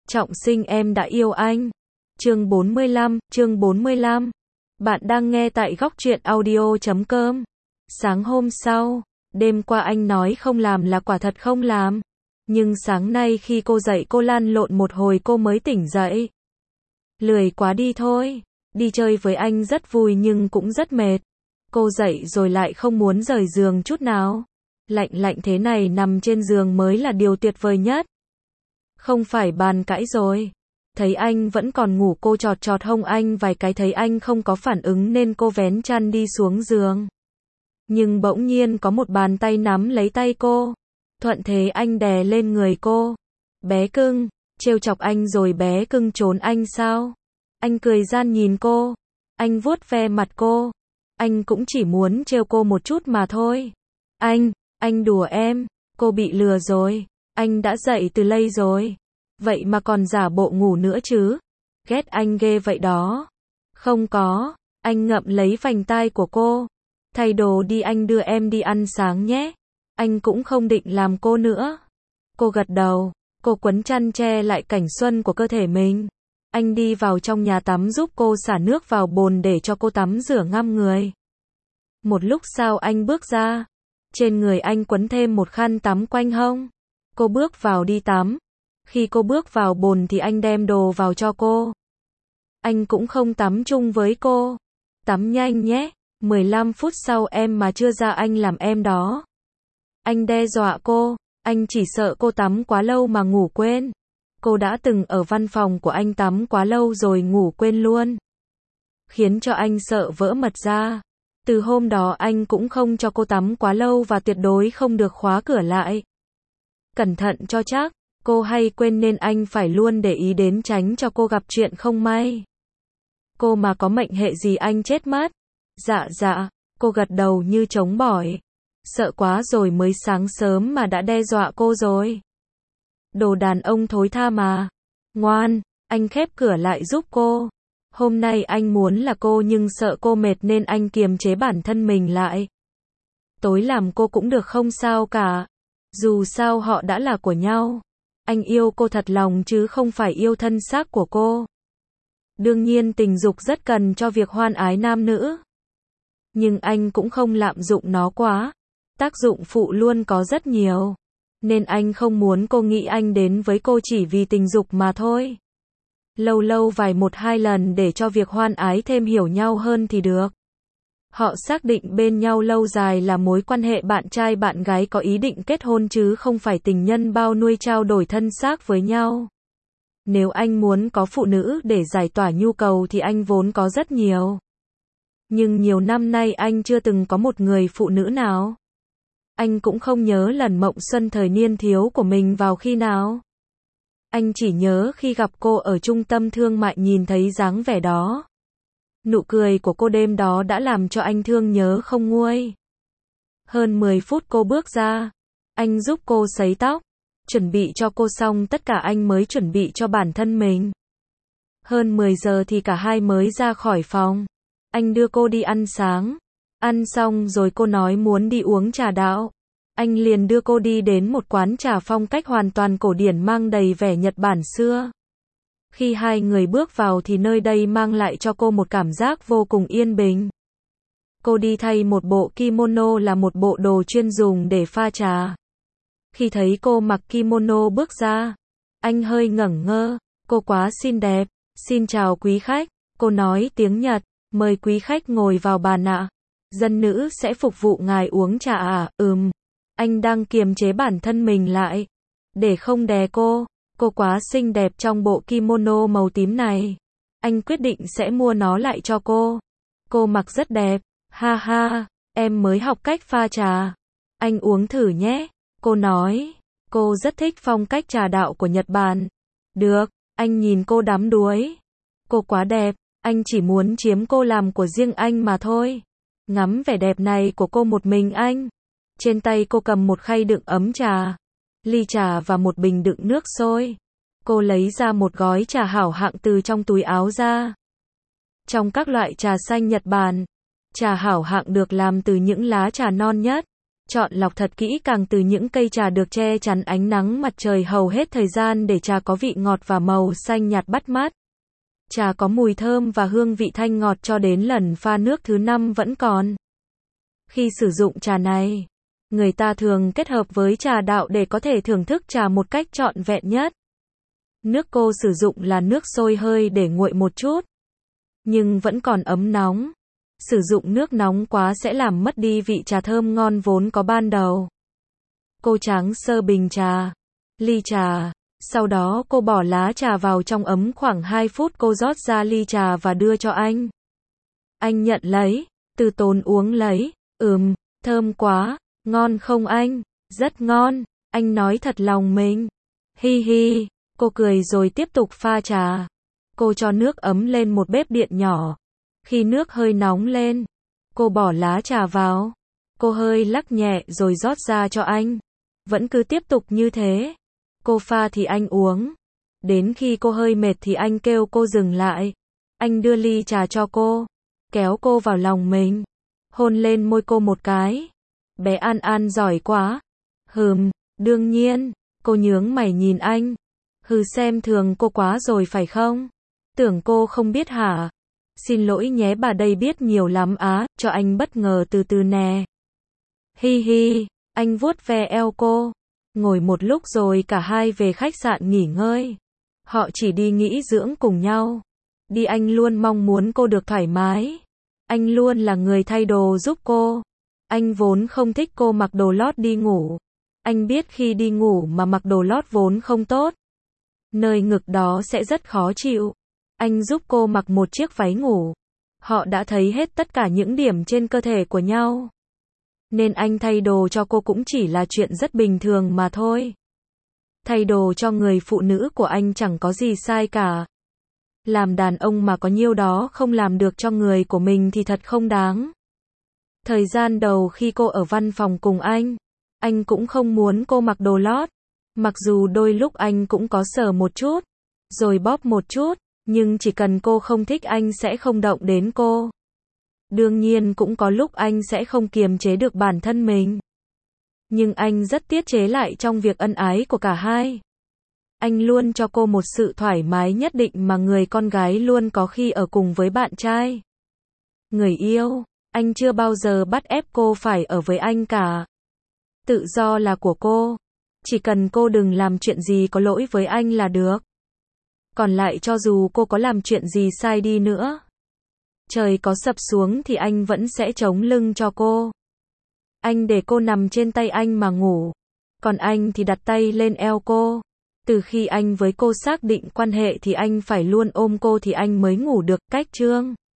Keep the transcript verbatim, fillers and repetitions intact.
Trọng sinh em đã yêu anh. Chương bốn mươi lăm, chương bốn mươi lăm. Bạn đang nghe tại góc truyện audio chấm com. Sáng hôm sau, đêm qua anh nói không làm là quả thật không làm. Nhưng sáng nay khi cô dậy cô lăn lộn một hồi cô mới tỉnh dậy. Lười quá đi thôi. Đi chơi với anh rất vui nhưng cũng rất mệt. Cô dậy rồi lại không muốn rời giường chút nào. Lạnh lạnh thế này nằm trên giường mới là điều tuyệt vời nhất. Không phải bàn cãi rồi. Thấy anh vẫn còn ngủ cô chọt chọt hông anh vài cái thấy anh không có phản ứng nên cô vén chăn đi xuống giường. Nhưng bỗng nhiên có một bàn tay nắm lấy tay cô. Thuận thế anh đè lên người cô. Bé cưng, trêu chọc anh rồi bé cưng trốn anh sao? Anh cười gian nhìn cô. Anh vuốt ve mặt cô. Anh cũng chỉ muốn trêu cô một chút mà thôi. Anh, anh đùa em, cô bị lừa rồi. Anh đã dậy từ lây rồi. Vậy mà còn giả bộ ngủ nữa chứ. Ghét anh ghê vậy đó. Không có, anh ngậm lấy vành tai của cô. Thay đồ đi anh đưa em đi ăn sáng nhé. Anh cũng không định làm cô nữa. Cô gật đầu, cô quấn chăn che lại cảnh xuân của cơ thể mình. Anh đi vào trong nhà tắm giúp cô xả nước vào bồn để cho cô tắm rửa ngâm người. Một lúc sau anh bước ra. Trên người anh quấn thêm một khăn tắm quanh hông. Cô bước vào đi tắm. Khi cô bước vào bồn thì anh đem đồ vào cho cô. Anh cũng không tắm chung với cô. Tắm nhanh nhé, mười lăm phút sau em mà chưa ra anh làm em đó. Anh đe dọa cô, anh chỉ sợ cô tắm quá lâu mà ngủ quên. Cô đã từng ở văn phòng của anh tắm quá lâu rồi ngủ quên luôn. Khiến cho anh sợ vỡ mật ra. Từ hôm đó anh cũng không cho cô tắm quá lâu và tuyệt đối không được khóa cửa lại. Cẩn thận cho chắc. Cô hay quên nên anh phải luôn để ý đến tránh cho cô gặp chuyện không may. Cô mà có mệnh hệ gì anh chết mất. Dạ dạ, cô gật đầu như trống bỏi. Sợ quá rồi mới sáng sớm mà đã đe dọa cô rồi. Đồ đàn ông thối tha mà. Ngoan, anh khép cửa lại giúp cô. Hôm nay anh muốn là cô nhưng sợ cô mệt nên anh kiềm chế bản thân mình lại. Tối làm cô cũng được không sao cả. Dù sao họ đã là của nhau. Anh yêu cô thật lòng chứ không phải yêu thân xác của cô. Đương nhiên tình dục rất cần cho việc hoan ái nam nữ. Nhưng anh cũng không lạm dụng nó quá. Tác dụng phụ luôn có rất nhiều. Nên anh không muốn cô nghĩ anh đến với cô chỉ vì tình dục mà thôi. Lâu lâu vài một hai lần để cho việc hoan ái thêm hiểu nhau hơn thì được. Họ xác định bên nhau lâu dài là mối quan hệ bạn trai bạn gái có ý định kết hôn chứ không phải tình nhân bao nuôi trao đổi thân xác với nhau. Nếu anh muốn có phụ nữ để giải tỏa nhu cầu thì anh vốn có rất nhiều. Nhưng nhiều năm nay anh chưa từng có một người phụ nữ nào. Anh cũng không nhớ lần mộng xuân thời niên thiếu của mình vào khi nào. Anh chỉ nhớ khi gặp cô ở trung tâm thương mại nhìn thấy dáng vẻ đó. Nụ cười của cô đêm đó đã làm cho anh thương nhớ không nguôi. Hơn mười phút cô bước ra. Anh giúp cô sấy tóc. Chuẩn bị cho cô xong tất cả anh mới chuẩn bị cho bản thân mình. Hơn mười giờ thì cả hai mới ra khỏi phòng. Anh đưa cô đi ăn sáng. Ăn xong rồi cô nói muốn đi uống trà đạo. Anh liền đưa cô đi đến một quán trà phong cách hoàn toàn cổ điển mang đầy vẻ Nhật Bản xưa. Khi hai người bước vào thì nơi đây mang lại cho cô một cảm giác vô cùng yên bình. Cô đi thay một bộ kimono là một bộ đồ chuyên dùng để pha trà. Khi thấy cô mặc kimono bước ra, anh hơi ngẩn ngơ, cô quá xinh đẹp. Xin chào quý khách, cô nói tiếng Nhật, mời quý khách ngồi vào bàn ạ. Dân nữ sẽ phục vụ ngài uống trà à, ừm. Anh đang kiềm chế bản thân mình lại, để không đè cô. Cô quá xinh đẹp trong bộ kimono màu tím này. Anh quyết định sẽ mua nó lại cho cô. Cô mặc rất đẹp. Ha ha, em mới học cách pha trà. Anh uống thử nhé. Cô nói. Cô rất thích phong cách trà đạo của Nhật Bản. Được, anh nhìn cô đắm đuối. Cô quá đẹp. Anh chỉ muốn chiếm cô làm của riêng anh mà thôi. Ngắm vẻ đẹp này của cô một mình anh. Trên tay cô cầm một khay đựng ấm trà, ly trà và một bình đựng nước sôi. Cô lấy ra một gói trà hảo hạng từ trong túi áo ra. Trong các loại trà xanh Nhật Bản, trà hảo hạng được làm từ những lá trà non nhất. chọn lọc thật kỹ càng từ những cây trà được che chắn ánh nắng mặt trời hầu hết thời gian để trà có vị ngọt và màu xanh nhạt bắt mắt. Trà có mùi thơm và hương vị thanh ngọt cho đến lần pha nước thứ năm vẫn còn. Khi sử dụng trà này, người ta thường kết hợp với trà đạo để có thể thưởng thức trà một cách trọn vẹn nhất. Nước cô sử dụng là nước sôi hơi để nguội một chút, nhưng vẫn còn ấm nóng. Sử dụng nước nóng quá sẽ làm mất đi vị trà thơm ngon vốn có ban đầu. Cô tráng sơ bình trà, ly trà. Sau đó cô bỏ lá trà vào trong ấm khoảng hai phút, cô rót ra ly trà và đưa cho anh. Anh nhận lấy, từ tốn uống lấy. Ừm, thơm quá, ngon không anh? Rất ngon, anh nói thật lòng mình. Hi hi, cô cười rồi tiếp tục pha trà. Cô cho nước ấm lên một bếp điện nhỏ. Khi nước hơi nóng lên, cô bỏ lá trà vào. Cô hơi lắc nhẹ rồi rót ra cho anh. Vẫn cứ tiếp tục như thế. Cô pha thì anh uống. Đến khi cô hơi mệt thì anh kêu cô dừng lại. Anh đưa ly trà cho cô, kéo cô vào lòng mình, hôn lên môi cô một cái. Bé An An giỏi quá. Hừm, đương nhiên. Cô nhướng mày nhìn anh. Hừ, xem thường cô quá rồi phải không? Tưởng cô không biết hả? Xin lỗi nhé, bà đây biết nhiều lắm á, cho anh bất ngờ từ từ nè. Hi hi, anh vuốt ve eo cô. Ngồi một lúc rồi cả hai về khách sạn nghỉ ngơi. Họ chỉ đi nghỉ dưỡng cùng nhau. Đi anh luôn mong muốn cô được thoải mái. Anh luôn là người thay đồ giúp cô. Anh vốn không thích cô mặc đồ lót đi ngủ. Anh biết khi đi ngủ mà mặc đồ lót vốn không tốt. Nơi ngực đó sẽ rất khó chịu. Anh giúp cô mặc một chiếc váy ngủ. Họ đã thấy hết tất cả những điểm trên cơ thể của nhau. Nên anh thay đồ cho cô cũng chỉ là chuyện rất bình thường mà thôi. Thay đồ cho người phụ nữ của anh chẳng có gì sai cả. Làm đàn ông mà có nhiêu đó không làm được cho người của mình thì thật không đáng. Thời gian đầu khi cô ở văn phòng cùng anh, anh cũng không muốn cô mặc đồ lót. Mặc dù đôi lúc anh cũng có sờ một chút, rồi bóp một chút, nhưng chỉ cần cô không thích anh sẽ không động đến cô. Đương nhiên cũng có lúc anh sẽ không kiềm chế được bản thân mình. Nhưng anh rất tiết chế lại trong việc ân ái của cả hai. Anh luôn cho cô một sự thoải mái nhất định mà người con gái luôn có khi ở cùng với bạn trai. Người yêu, anh chưa bao giờ bắt ép cô phải ở với anh cả. Tự do là của cô. Chỉ cần cô đừng làm chuyện gì có lỗi với anh là được. Còn lại cho dù cô có làm chuyện gì sai đi nữa, trời có sập xuống thì anh vẫn sẽ chống lưng cho cô. Anh để cô nằm trên tay anh mà ngủ. Còn anh thì đặt tay lên eo cô. Từ khi anh với cô xác định quan hệ thì anh phải luôn ôm cô thì anh mới ngủ được. Cách chương